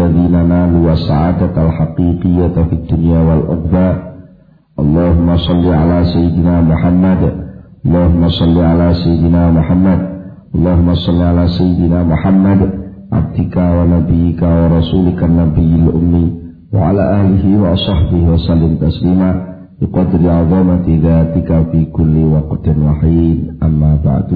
الذين نالوا السعادة الحقيقية في الدنيا والأخرى. اللهم صل على سيدنا محمد. اللهم صل على سيدنا محمد. اللهم صل على سيدنا محمد عبدك ونبيك ورسولك النبي الأمي وعلى آله وصحبه وسلم تسليما بقدر عظمة ذاتك في كل وقت وحين. أما بعد.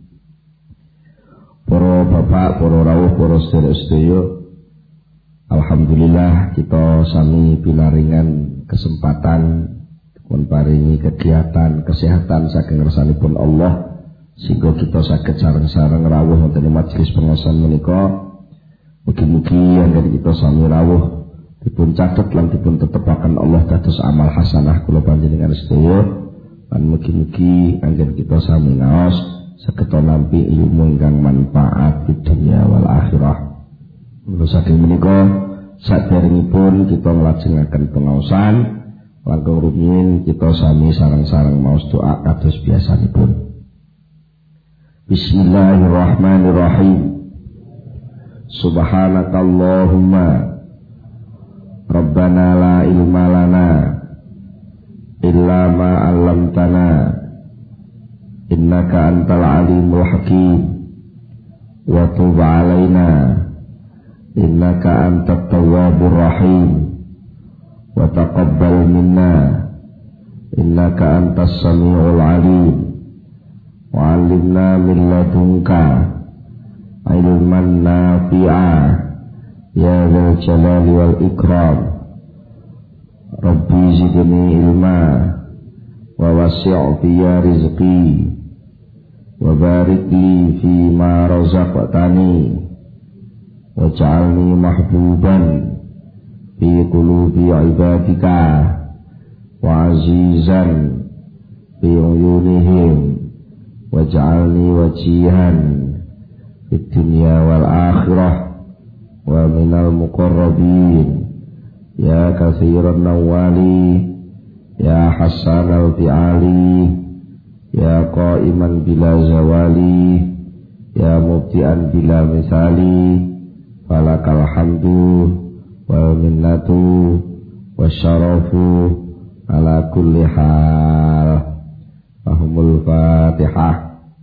Para bapak, para rawuh, para sedherek, alhamdulillah kita sami pinaringan kesempatan pun paringi kegiatan kesehatan saking ngersanipun Allah sehingga kita saged sareng-sareng rawuh wonten majelis pengaosan menika. Mugi-mugi anggen kita sami rawuh dipun catet lan dipun tetepaken Allah dados amal hasanah kula panjenengan sedaya lan mugi-mugi anggen kita sami ngaos saged nampi ilmu ingkang manfaat di dunia wal akhirah. Menurut saking menika saderengipun kita nglajengaken pengaosan langkung rumiyin kita sami sareng-sareng maos doa kados biasanipun. Bismillahirrahmanirrahim. Subhanakallahumma Rabbana la ilma lana illa ma 'allamtana innaka antal alimul hakim wa tub 'alaina innaka antat tawwabur rahim wa taqabbal minna innaka antas samiul alim wa 'allimna min ladunka ilman nafi'a ya dzal jalali wal ikram. Rabbi zidni ilma wa wasi' fiyya rizqi wa barik li fi ma razaqtani waj'alni mahbuban fi qulubi ibadika wa azizan fi uyunihim waj'alni wajihan fid dunya wal akhirah wa minal muqarrabin ya katsiran nawali ya hasan al-fi'ali ya qa'iman bila zawali ya mubti'an bila misali falakal hamdu wal minnatu wasyarafu ala kulli hal. Ahumul Fatihah.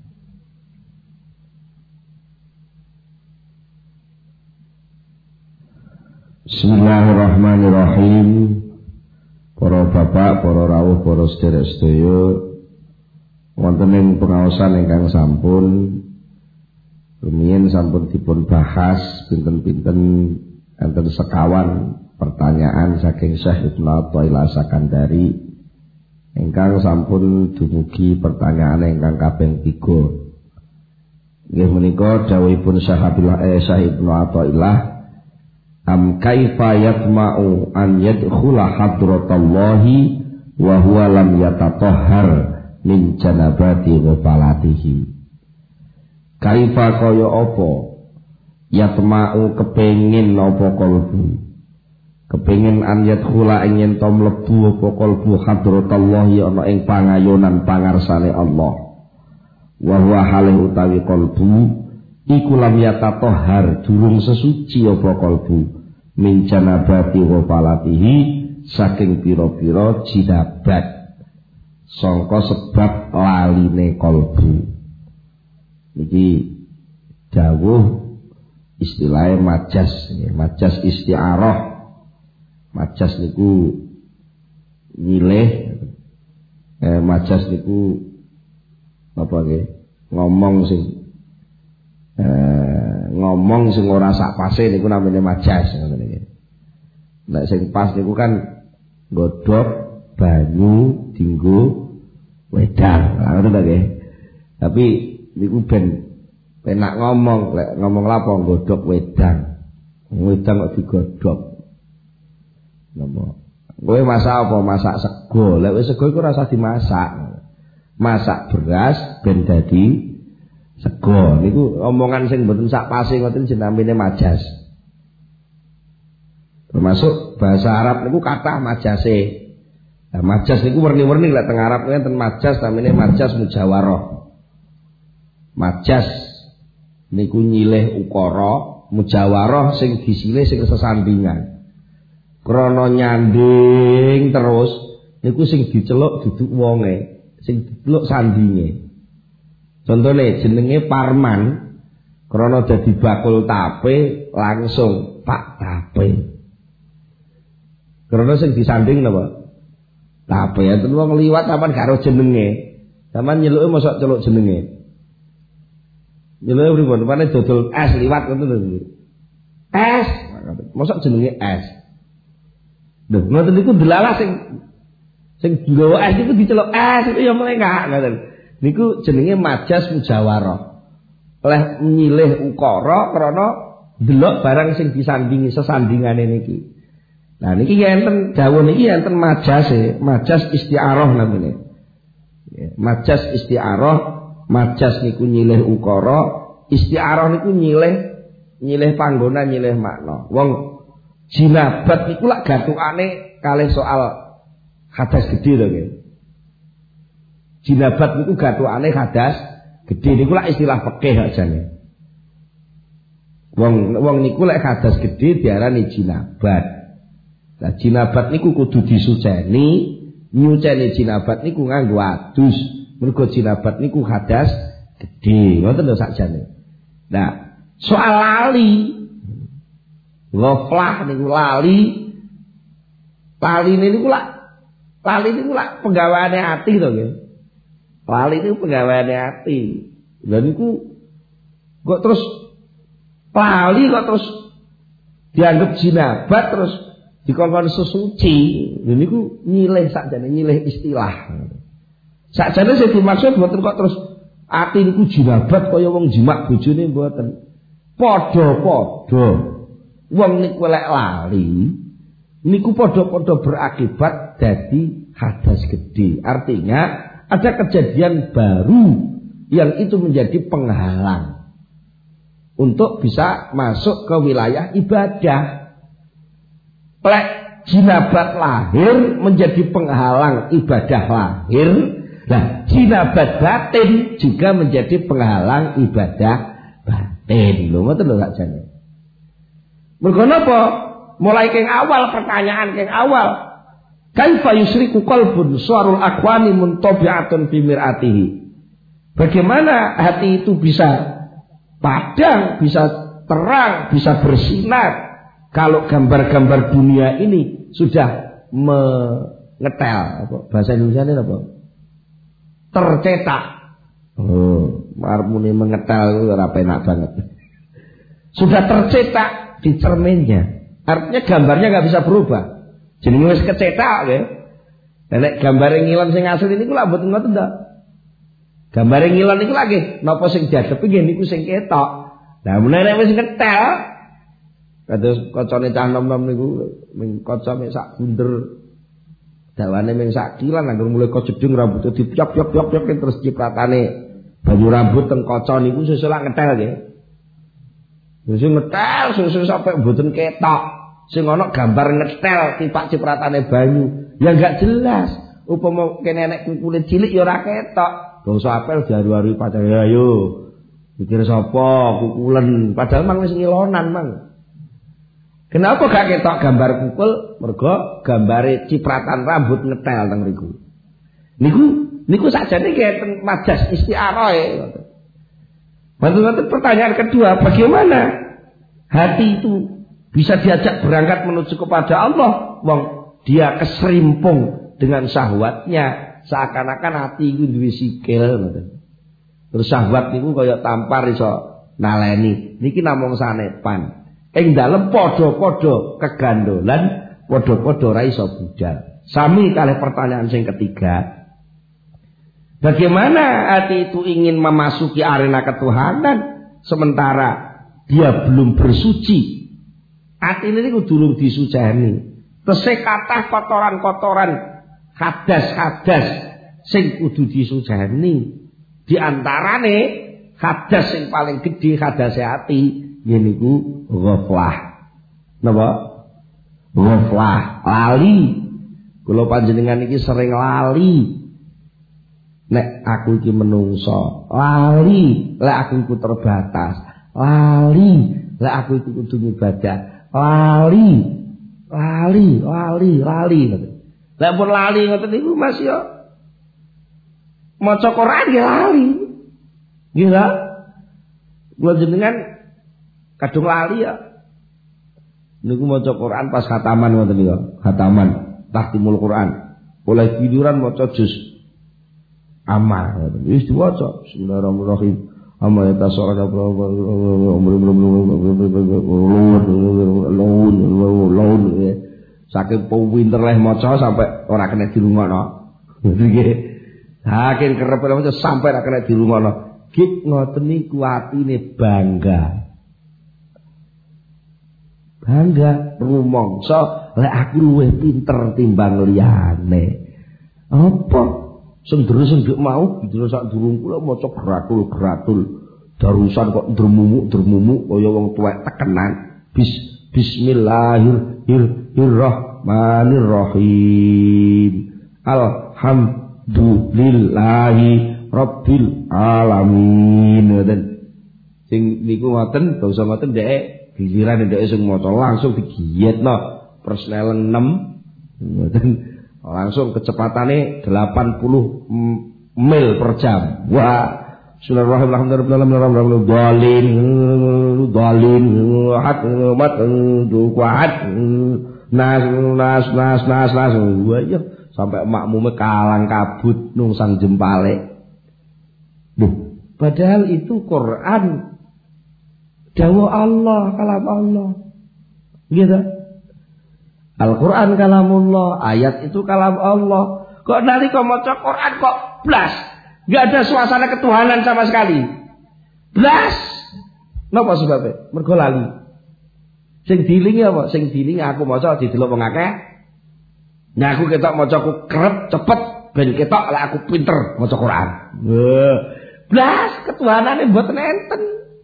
Bismillahirrahmanirrahim. Para bapak, para rawuh, para sedherek, wonten ing pengaosan ingkang sampun rumiyin sampun dipun bahas pinten-pinten enten sekawan pertanyaan saking Syekh Ibnu Athaillah Sakandari ingkang sampun dumugi pertanyaan ingkang kaping 3. Nggih menika dawuhipun Syekh Ibnu Athaillah, am kaifa yatma'u an yadkhula hadratallahi wa huwa lam yatatahhar min janabati wa falatihi. Kaifa kaya apa yatma'u kepengin apa kalbu, kepengin an yadkhula ing to mlebu apa kalbu hadratallahi ana ing pangayonan pangarsane Allah, wa huwa halih utawi kalbu iku lam yatatahhar durung sesuci apa kalbu min janabati wa falatihi saking pira-pira jinabat sangka sebab laline kalbu. Niki dawuh istilahnya majas, majas isti'arah. Majas niku nyilih, majas niku apa nggih? Ngomong sing ora sak pase niku namanya majas ngoten iki. Nek sing pas niku kan godhog banyu dinggo wedang. Ngoten ta nggih. Tapi niku ben penak ngomong, lek ngomong lapo godhog wedang. Wedang kok digodhog. Napa? Kowe masak apa? Masak sego. Lek wis sego iku ora usah dimasak. Masak beras ben dadi sego. Niku omongan sing mboten sak pase ngoten jenenge majas. Termasuk bahasa Arab niku kathah majase. Nah, majas niku werni-werni lek teng Arab enten majas namine majas mujawarah. Majas niku nyilih ukara, mujawarah sing disilih sing sesandingan. Krana nyanding terus niku sing diceluk duduk wonge, sing diceluk sandinge. Contone jenenge Parman, krana dadi bakul tape langsung Pak Tape. Krana sing disanding napa? Tape. Enten wong liwat sampean gak ro jenenge. Sampeyan nyeluke mosok celuk jenenge. Nyeluke pripun? Pane dodol es liwat ngoten lho. Es, mosok jenenge es. Lho, ngoten niku delalah sing nggawa es niku diceluk es itu ya melengak ngoten. Niku jenenge majas mujawarah. Oleh nyilih ukara krana delok barang sing disandingi sesandingane niki. Nah niki enten dawuh niki enten majase, majas isti'arah namine. Majas isti'arah, majas niku nyilih ukara, isti'arah niku nyilih panggonan, nyilih makna. Wong jinabat niku lak gatukane kalih soal hadas gedhe to nggih. Jinabat niku gatukane hadas gedhe niku lak istilah fikih ajane. Wong niku lek hadas gedhe diarani jinabat. Lah jinabat niku kudu disuceni, nyuceni jinabat niku nganggo adus. Mergo jinabat niku hadas gedhe. Ngoten lho sakjane. Nah, soal lali ghaflah niku lali niku lak penggaweane ati to nggih. Lali niku penggaweane ati. Lha niku kok terus lali kok terus dianggap jinabat terus dikongkon sesuci. Lha niku nyilih sakjane, nyilih istilah. Sakjane sing dimaksud mboten kok terus ati niku jinabat kaya wong jimak bojone mboten. Padha-padha wong niku lek lali niku padha-padha berakibat dadi hadas gede. Artinya ada kejadian baru yang itu menjadi penghalang untuk bisa masuk ke wilayah ibadah. Lek jinabat lahir menjadi penghalang ibadah lahir. Nah, jinabat batin juga menjadi penghalang ibadah batin. Lho ngoten lho sakjane. Mergo napa? Mulai keng awal pertanyaan keng awal. Kaifa yusriku qalbun suarul akwani muntabi'atun fi mir'atihi. Bagaimana hati itu bisa padang, bisa terang, bisa bersinar kalau gambar-gambar dunia ini sudah mengetel, apa bahasa Indonesia ini apa? Tercetak. Oh, marmune mengetel ora penak banget. Sudah tercetak di cerminnya. Artinya gambarnya enggak bisa berubah. Jenenge wis kecetak nggih. Nek gambare ngilang sing asli niku lak mboten ngoten to. Gambare ngilang niku lagi napa sing diadepi nggih niku sing ketok. Lah menawa wis ngetel kados kocone cah nom-nom niku ming kaca mek sak bunder. Dawane ming sak kilan anggur mulai kejedeng rambutnya dipiok-piok terus cipratane banyu rambut teng kaca niku sesuk lak ngetel nggih. Wis ngetel sesuk sampai mboten ketok. Sing ana gambar ngetel tipak cipratane banyu. Ya enggak jelas. Upama kene nek kulit cilik ya ora ketok. Bangsa apel diaru-aru pacar ayo. Pikir sapa kukulen padahal mang wis ngilonan mang. Kenapa gak ketok gambar kukul? Mergo gambare cipratan rambut ngetel teng mriku. Niku sakjane kaya majas isti'arah e. Bantu pertanyaan kedua, bagaimana hati itu bisa diajak berangkat menuju kepada Allah? Wong dia keserimpung dengan syahwatnya, seakan-akan hati itu duwe sikil ngoten. Terus syahwat niku kaya tampar iso naleni. Niki namung sanepan. Ing dalem padha-padha kegandolan, padha-padha ora iso budal. Sami kalih pertanyaan sing ketiga. Bagaimana hati itu ingin memasuki arena ketuhanan sementara dia belum bersuci? Hati ini kudu disujani. Tesih kathah kotoran-kotoran, hadas-hadas sing kudu disujani. Di antarane hadas sing paling gedhe hadase ati yeniku ghaflah. Napa? Ghaflah, lali. Kula panjenengan iki sering lali. Nek aku iki menungso, lali lek aku iku terbatas, lali Lah aku itu kudu ibadah. Lali. Lah pun lali ngoten niku Mas yo. Maca Quran ya lali. Nggih ta? Kula jenengan kadung lali ya. Niku maca Quran pas khataman ngoten niku. Khataman tahtimul Quran. Oleh tiduran maca juz amma ngoten. Wis diwaca bismillahirrahmanirrahim. Amma yatasawwara laun saking pinter leh maca sampai ora kena dirungokno. Nggih. Saking kerep maca sampai ora kena dirungokno. Gik ngoten niku atine bangga. Bangga rumangsa lek aku luwih pinter timbang liyane. Apa? Sing nduk mau didira sak durung kula maca gratul darusan kok dremumuk kaya wong tuwek tekenan. Bismillahirrahmanirrahim. Alhamdulillahi rabbil alamin. Ngoten. Sing niku ngoten basa ngoten dhek giliran dhek sing maca langsung digiyetno persnel 6. Ngoten. Langsung kecepatannya 80 mil per jam. Wah, Bismillahirrahmanirrahim. Dalin, hat, mat, kuat, nas. Wah, ya sampai makmume kalang kabut nungsang jempale. Duh, padahal itu Quran dawuh Allah, kalam Allah. Gitu. Al-Quran kalamullah, ayat itu kalam Allah. Kok nalika maca Quran kok blas, enggak ada suasana ketuhanan sama sekali. Blas. Napa sebabnya? Mergo lali. Sing dilingi apa? Sing dilingi aku maca didelok wong akeh. Nah aku ketok macaku kerep cepet ben ketok lek aku pinter maca Quran. Blas ketuhanane mboten enten.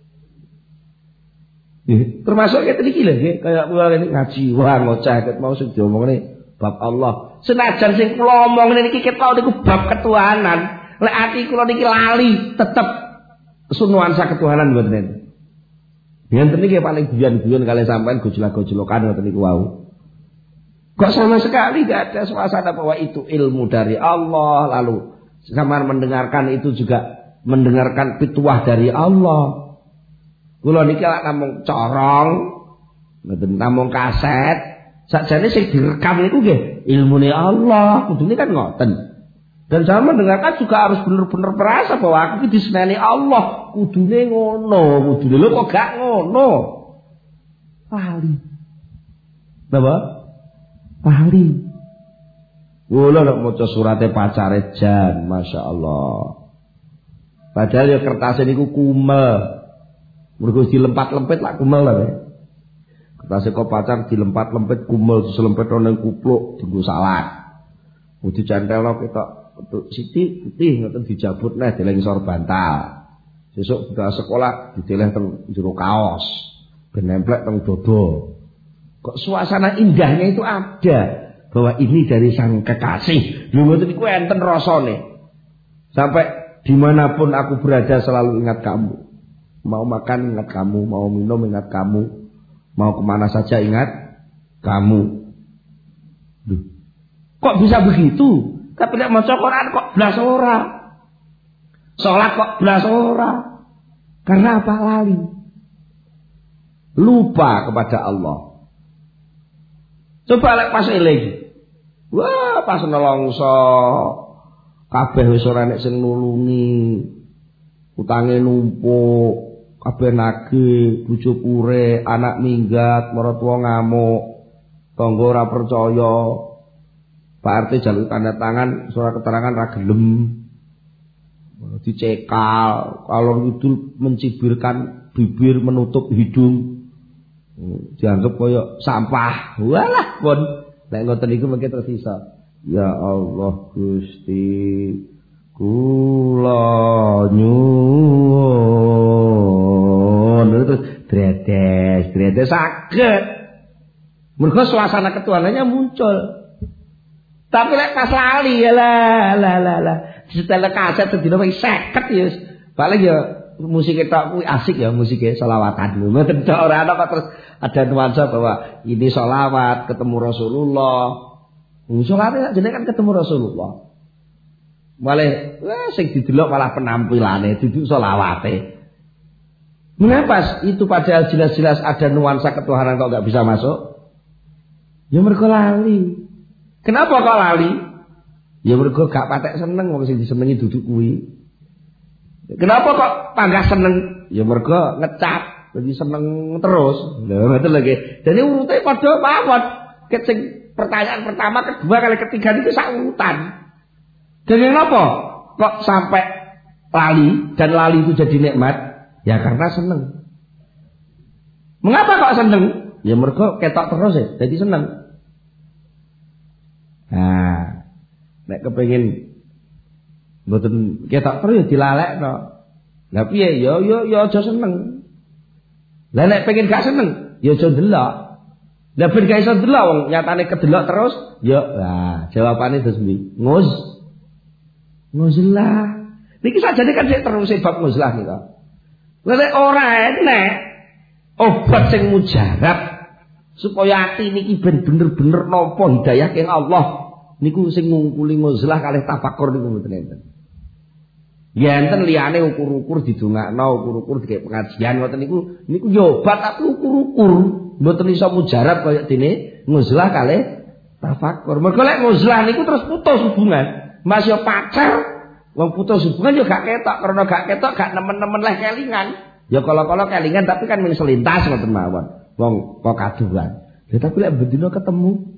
Termasuk kita iki lho nggih kaya kula ini ngaji wah ngoceh ket mau sing diomongne bab Allah. Senajan sing kula omongne niki ketok niku bab ketuhanan. Lek ati kula niki lali tetep nuansa ketuhanan mboten enten. Yen niki paling guyon-guyon kali sampean gojlok-gojlokan ngoten niku wau. Kok sama sekali enggak ada suasana bahwa itu ilmu dari Allah, lalu sampean mendengarkan itu juga mendengarkan pituah dari Allah. Kula niki lak namung corong, mboten namung kaset. Sakjane sing direkam niku nggih ilmune Allah, kudune kan ngoten. Dan saya mendengarkan juga harus bener-bener merasa bahwa aku iki diseneni Allah, kudune ngono, kudune lho kok gak ngono. Pali. Napa? Pali. Kula nek maca surate pacare jan, masyaallah. Padahal ya kertas niku kumel. Mergo dilempet-lempet lak kumel lah. Kertas kok pacar dilempet-lempet kumel diselempet nang kupluk dienggo salad. Kudu cantelno ketok sithik putih ngoten dijabut neh deleng sor bantal. Sesuk budal sekolah dideleh teng jero kaos, ben nemplek teng dodo. Kok suasana indahnya itu ada bahwa ini dari sang kekasih. Lho ngoten iku enten rasane. Sampai dimanapun aku berada selalu ingat kamu. Mau makan ingat kamu, mau minum ingat kamu, mau kemana saja ingat kamu. Duh. Kok bisa begitu? Tapi nek maca Quran kok blas ora. Salat kok blas ora. Karena apa? Lali. Lupa kepada Allah. Coba lek pas eling. Wah, pas nelongso kabeh wis ora nek sing nulungi. Utange numpuk. Kabeh nagih, bojo pure, anak minggat, maratuwa ngamuk, tangga ora percaya. Pak RT jaluk tanda tangan, surat keterangan ra gelem. Dicekal, kalau itu mencibirkan bibir, menutup hidung. Dianggap kaya sampah. Walah pun, nek ngoten niku mengke tersisa. Ya Allah Gusti, kula nyuwun terus dredes saged. Mergo suasana ketuhanannya muncul. Tapi lek pas lali ya lah. Setelah kaset sedina wis 50 ya. Paling ya musik tok kuwi asik ya musiknya selawatan. Mboten tok ora ana kok terus ada nuansa bahwa ini selawat ketemu Rasulullah. Selawat jenenge kan ketemu Rasulullah. Malah sing didelok malah penampilane duduk selawate. Mengapa itu padahal jelas-jelas ada nuansa ketuhanan kok enggak bisa masuk? Ya mergo lali. Kenapa kok lali? Ya mergo gak patek seneng wong sing disenengi duduk kuwi. Kenapa kok panggah seneng? Ya mergo ngecap, jadi seneng terus. Lha ngoten lho nggih. Dadi urute padha mawon. Sing pertanyaan pertama, kedua, kali ketiga itu sak urutan. Dan yang napa? Kok sampai lali dan lali itu jadi nikmat? Ya karena seneng. Mengapa kok seneng? Ya mergo ketok terus ya, jadi seneng. Nah, nek kepengin mboten ketok terus ya dilalekno. Lah piye? Ya aja seneng. Lah nek pengen gak seneng, ya aja ndelok. Lah ben gak iso ndelok wong nyatane kedelok terus, ya jawabane terus mbi. Nguzlah. Niki sajane kan sik terus bab nguzlah nika. Lah nek ora enek obat sing mujarab supaya ati niki ben bener-bener nampa hidayah ing Allah, niku sing ngungkuli nguzlah kalih tafakur niku mboten enten. Ya enten liyane ukur-ukur didongakno, ukur-ukur dikek pengajian ngoten niku yo obat tapi ukur-ukur, mboten iso mujarab kaya dene nguzlah kalih tafakur. Mergo lek nguzlah niku terus putus hubungan. Mas yo pacar, wong putus hubungan yo gak ketok, karena gak ketok gak nemen-nemen leh kelingan. Ya kala-kala kelingan tapi kan mung selintas ngoten mawon. Wong kok kaduan. Ya tapi lek bendina ketemu.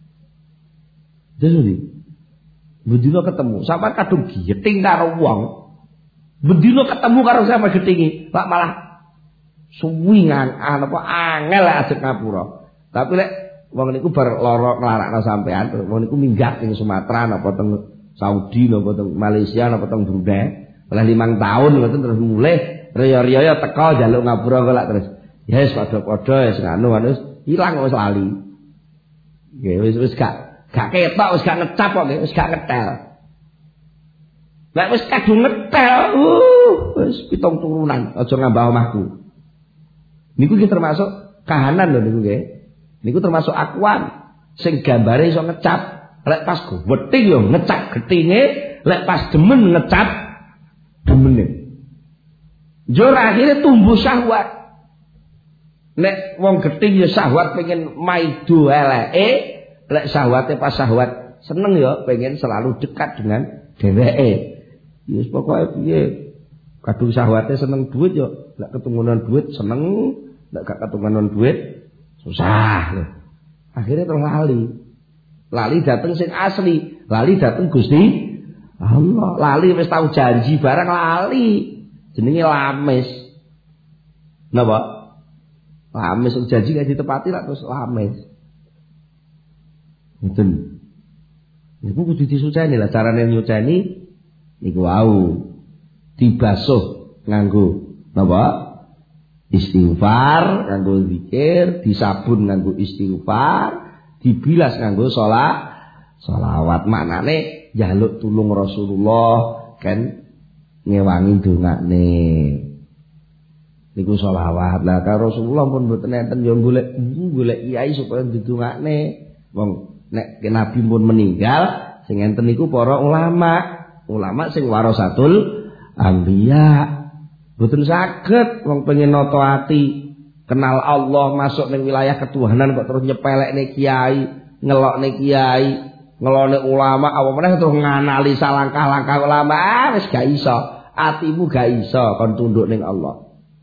Jadi bendina ketemu, sampean kadung giyeting karo wong. Bendina ketemu karo sampe getingi, lak malah suwingan apa angel ajek ngapura. Tapi lek wong niku bar lara nglarakno sampean, wong niku minggat ing Sumatera napa teng Saudi napa teng Malaysia napa teng Brunei, oleh 5 tahun ngoten terus mulih riyo-riyo teko njaluk ngapura kok lak terus. Ya wis padha-padha wis nganu wis ilang wis lali. Nggih wis gak ketok wis gak ngecap kok wis gak ngetel. Lek wis kadung ngetel, wis 7 turunan aja ngambah omahku. Niku iki termasuk kahanan lho niku nggih. Niku termasuk akuan sing gambare iso ngecap. Lek pas gething yo ngecap gethinge, lek pas demen ngecap demene. Yo akhire tumbuh syahwat. Nek wong gething yo syahwat pengen maido eleke, lek syahwate pas syahwat seneng yo pengen selalu dekat dengan dheweke. Wis pokoke piye? Kadung syahwate seneng duit yo, lek ketungunan duit seneng, lek gak ketungunan duit susah lho. Akhirnya terus lali. Lali dateng sing asli, lali dateng Gusti Allah. Lali wis tau janji barang lali. Jenenge lames. Napa? Lames janji gak ditepati lak terus lames. Ngoten. Niku kudu disuceni lah carane nyuceni niku wau. Dibasuh nganggo napa? Istighfar nganggo zikir, disabun nganggo istighfar, dibilas nganggo sholawat. Maknane njaluk tulung Rasulullah kan ngewangi dongane. Niku sholawat. Lah karo Rasulullah pun mboten enten yo golek kiai supaya didongakne. Wong nek Nabi pun meninggal sing enten niku para ulama sing warasatul anbiya. Mboten saged wong pengen nata ati kenal Allah masuk ning wilayah ketuhanan kok terus nyepelekne kiai, ngelokne kiai, ngelone ulama apa meneh terus nganalisa langkah-langkah ulama wis gak iso. Atimu gak iso kon tunduk ning Allah.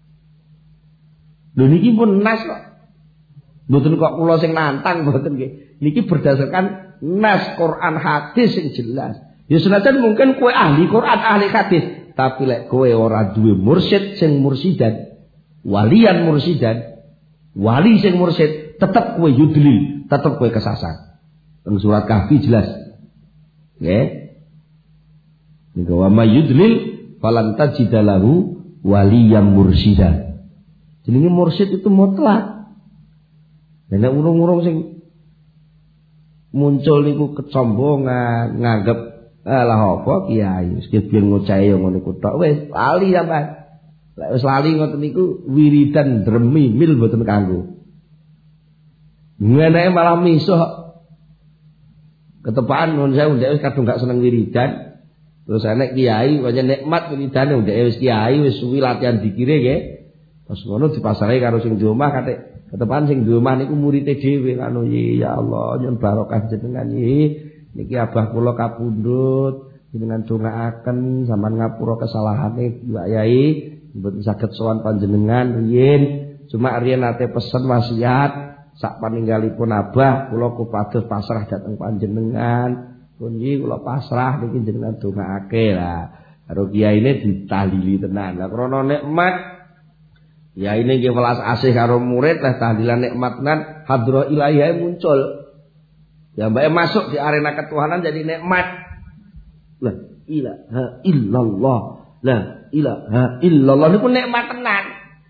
Lho niki pun nas kok. Mboten kok kula sing nantang mboten nggih. Niki berdasarkan nas Quran hadis sing jelas. Ya senajan mungkin kowe ahli Quran, ahli hadis, tapi lek kowe ora duwe mursyid sing mursidan, walian mursidan, wali sing mursyid, tetep kowe yudlil, tetep kowe kesasar. Teng surat Kahfi jelas. Nggih. Niku wa may yudlil falan tajidalahu waliyan mursyida. Jenenge mursyid itu mutlak. Nek urung-urung sing muncul niku kecombongan, nganggep lah apa kiai, wis biyen ngocahe yo ngono iku tok wis lali sampean. Lek wis lali ngoten niku wiridan dremi mil mboten kanggo. Ngeneke malah misuh. Ketepaan nun saya ndek wis kadung gak seneng wiridan. Terus enek kiai pancen nikmat wiridane ndek wis kiai wis suwi latihan dikire nggih. Pas ngono dipasrahi karo sing di omah kate ketepaan sing di omah niku murid dhewe kanu ya Allah nyun barokah jenengan niki abah kula kapundhut jenengan dongaaken sampean ngapura kesalahane Mbak Yai mboten saged sowan panjenengan riyin cuma riyen nate pesen wasiat sak paninggalipun abah kula kupados pasrah dhateng panjenengan punji kula pasrah niki jenengan dongaake lah karo kiyaine ditahlili tenan lah krana nikmat ya ini nggih welas asih karo murid lah tahlilan nikmatnan hadra ilahiyah muncul ya mbake masuk di arena ketuhanan jadi nikmat la ilaha illallah la ilaha illallah niku nikmat tenan.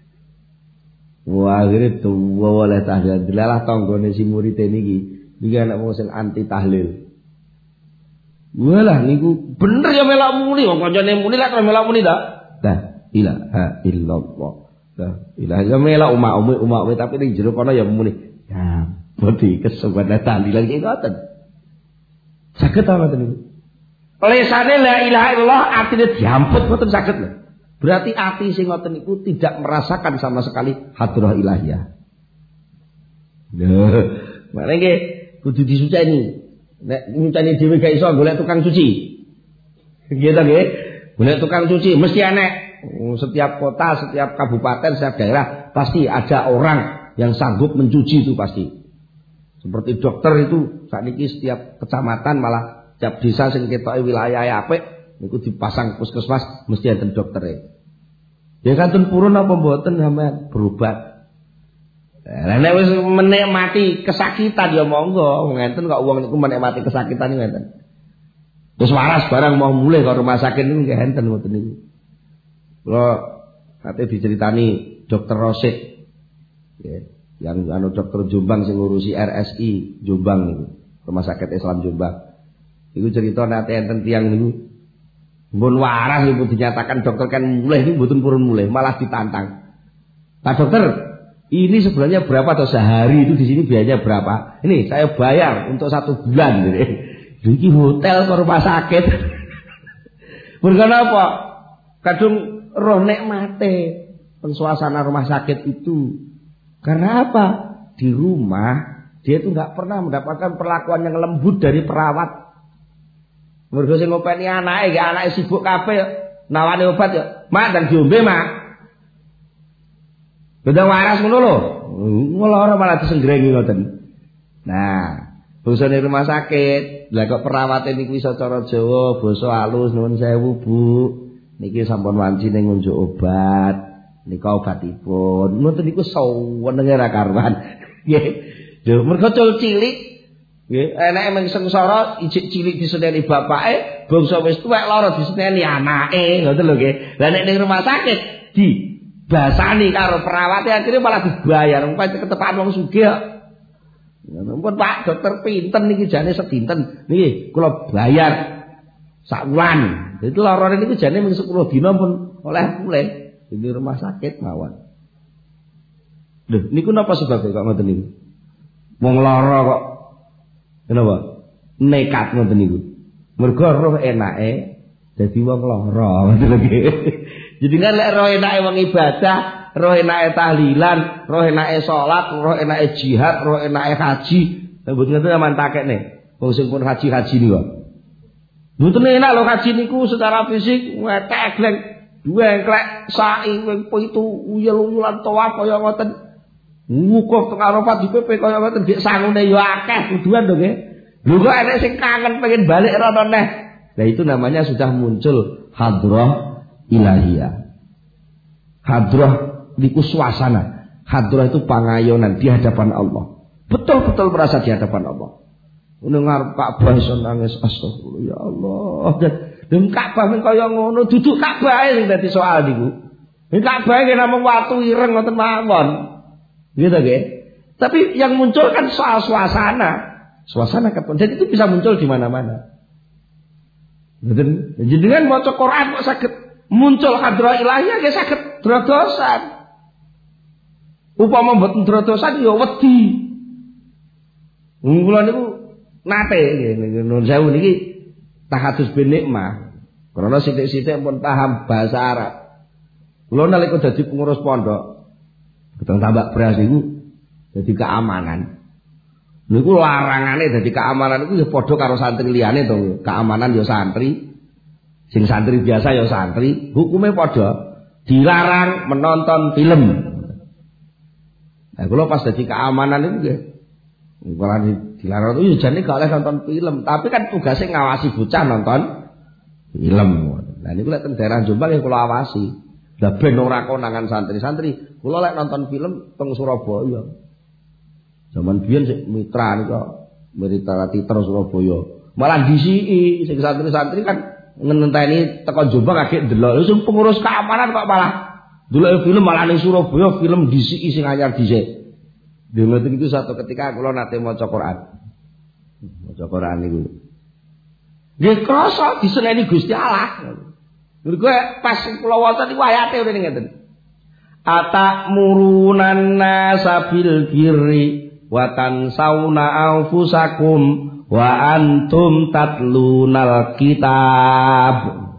Wah, akhirnya tuwa oleh tahlil. Dilalah tanggane si murid niki. Niki anak wong sing anti tahlil. Walah niku bener ya melok muni, wong kancane muni lak melok muni ta? La ilaha illallah. La ilaha ya melok umak tapi ning jero kono ya muni. Ya, bodi kesempatan tahlilan iki ngoten. Saged ta ngoten niku? Lesane la ilaha illallah artine diamput mboten saged lho. Berarti ati sing ngoten niku tidak merasakan sama sekali hadrah ilahiyah. Lho, makane nggih kudu disuceni. Nek nyuceni dhewe gak iso golek tukang cuci. Nggih ta nggih? Golek tukang cuci mesti enek. Setiap kota, setiap kabupaten, setiap daerah pasti ada orang yang sanggup mencuci itu pasti. Seperti dokter itu sakniki setiap kecamatan malah setiap desa sing ketoke wilayah apik niku dipasang puskesmas mesti enten doktere. Ya kantun purun apa mboten sampean berobat. Lah nek wis menikmati kesakitan ya monggo, ngenten kok wong niku menikmati kesakitan ngenten. Terus waras barang mau mulai ke rumah sakit niku nggih enten ngoten niku. Kula ate diceritani Dokter Rosid. Ya, yang dokter Jombang sing ngurusi RSI Jombang niku, Rumah Sakit Islam Jombang. Iku cerita nate enten tiyang niku mun waras ibu dinyatakan dokter kan mulai ini mboten purun mulai malah ditantang. Pak dokter, ini sebenarnya berapa atau sehari itu di sini biayanya berapa? Ini saya bayar untuk 1 bulan. Ini hotel ke rumah sakit. Berkena apa? Kadung roh nikmate pensuasana rumah sakit itu. Karena apa? Di rumah dia itu nggak pernah mendapatkan perlakuan yang lembut dari perawat. Mergo sing ngopeni anake, anake sibuk kabeh nawani obat ya. Mak dan diombe, Mak. Beda waras ngono lho. Ora malah disenggreni ngoten. Nah, bosone rumah sakit, lah kok perawate niku iso cara Jawa, basa halus nuwun sewu, Bu. Niki sampun wanci ning ngunjuk obat. Nika obatipun. Ngoten niku sawenenge ra karuan. Nggih. Lho, mergo cilik nggih, enake mung sengsara ijik cilik diseneni bapake, bangsa wis tuwek lara diseneni anake, ngoten lho nggih. Lah nek ning rumah sakit dibasani karo perawate akhire malah dibayar, pancen ketepaan wong sugih. Ampun Pak, dokter pinten niki jane sedinten. Niki kula bayar sak wulan. Dadi larane niku jane mung 10 dina pun oleh mulih di rumah sakit mawon. Lho, niku napa sebab kok ngoten niku? Wong lara kok kenapa? Nekat ngoten niku. Mergo roh enake dadi wong lara ngoten lho nggih. Jadi kan lek roh enake wong ibadah, roh enake tahlilan, roh enake salat, roh enake jihad, roh enake haji. Mboten ngoten sampean takekne. Wong sing pun haji niku. Mboten enak lho haji niku secara fisik wetek gleng, duengklek sa'i pitu uyel-uyelan tawaf kaya ngoten. Wukuf teng Arafat dipepe kaya ngoten dik sangune ya akeh kuduan lho nggih. Lho kok enek sing kangen pengen balik rono neh. Nah itu namanya sudah muncul hadrah ilahiyah. Hadrah niku suasana. Hadrah itu pangayonan di hadapan Allah. Betul-betul merasa di hadapan Allah. Ono ngarep Ka'bah iso nangis astagfirullah ya Allah. Dan Ka'bah men kaya ngono duduk Ka'bah sing dadi soal niku. Nek Ka'bah ki namung watu ireng ngoten mawon. Gitu nggih. Tapi yang muncul kan soal suasana. Suasana kapan? Dan itu bisa muncul di mana-mana. Jadi dengan maca Quran kok saged muncul hadrah ilahiyah nggih saged drodosan. Upama mboten drodosan ya wedi. Kula niku nate nun sewu niki tahadus bin nikmah. Karena sithik-sithik pun paham bahasa Arab. Kula nalika dadi pengurus pondok, keteng tambak beras niku dadi keamanan. Niku larangane dadi keamanan iku ya padha karo santri liyane to. Keamanan ya santri. Sing santri biasa ya santri, hukume padha. Dilarang menonton film. Nah, kula pas dadi keamanan niku nggih. Kula dilarang itu ya jane gak oleh nonton film, tapi kan tugasnya ngawasi bocah nonton film. Nah niku lek teng daerah Jombang ya kula awasi. Lah ben ora konangan santri-santri, kula lek nonton film teng Surabaya. Zaman biyen sik mitra nika, Mitra Titer Surabaya. Malah disiki sing santri-santri kan ngenteni teko Jombang agek ndelok. Sing pengurus keamanan kok malah ndelok film malah ning Surabaya film disiki sing anyar dhisik. Dene itu satu ketika kula nate maca Quran. Maca Quran niku. Nggih krasa diseneni Gusti Allah. Mergo pas kula waca niku ayate ngene ngeten. Atamuruna nasa bil birri wa tansawna anfusakum wa antum tatlunal kitab.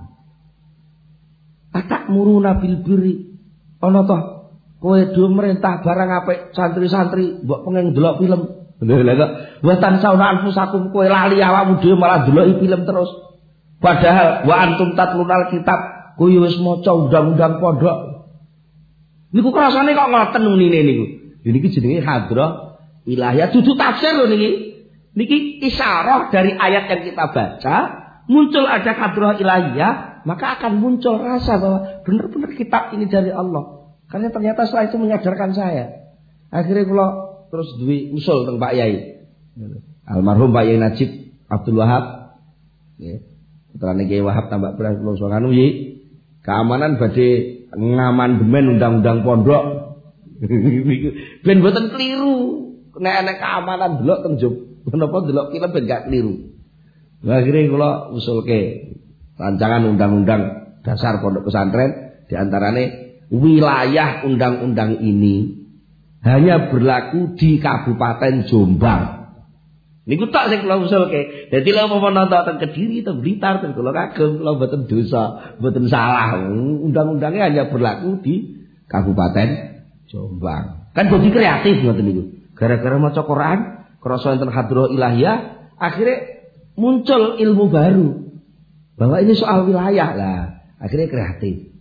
Atamuruna bil birri. Ana to kowe do merintah barang apik santri-santri mbok pengen ndelok film. Lha kok wa tansawna anfusakum kowe lali awakmu dhewe malah ndeloki film terus. Padahal wa antum tatlunal kitab kowe wis maca undang-undang pondok. Niku krasane kok ngoten menine niku. Niki jenenge hadrah ilahiyah dudu tafsir lho niki. Niki isyarah dari ayat yang kita baca, muncul ada hadrah ilahiyah, maka akan muncul rasa bahwa benar-benar kitab ini dari Allah. Karena ternyata setelah itu menyadarkan saya. Akhirnya kula terus duwe usul teng Pak Yai. Almarhum Pak Yai Najib Abdul Wahab. Nggih. Putrane Kiai Wahab tambak beras kula sanganu nggih. Keamanan badhe ngamandemen undang-undang pondok. Ben mboten keliru. Nek keamanan delok teng Job. Menapa delok film ben gak keliru. Akhirnya kula usulke rancangan undang-undang dasar pondok pesantren di antarane wilayah undang-undang ini hanya berlaku di Kabupaten Jombang. Niku tok sing kula usulke. Dadi lha apa nonton teng Kediri, teng Blitar, teng kula kagem, kula mboten dosa, mboten salah. Undang-undangnya hanya berlaku di Kabupaten Jombang. Kan dadi kreatif ngoten niku. Gara-gara maca Quran, krasa enten hadrah ilahiyah, akhirnya muncul ilmu baru. Bahwa ini soal wilayah lah. Akhirnya kreatif.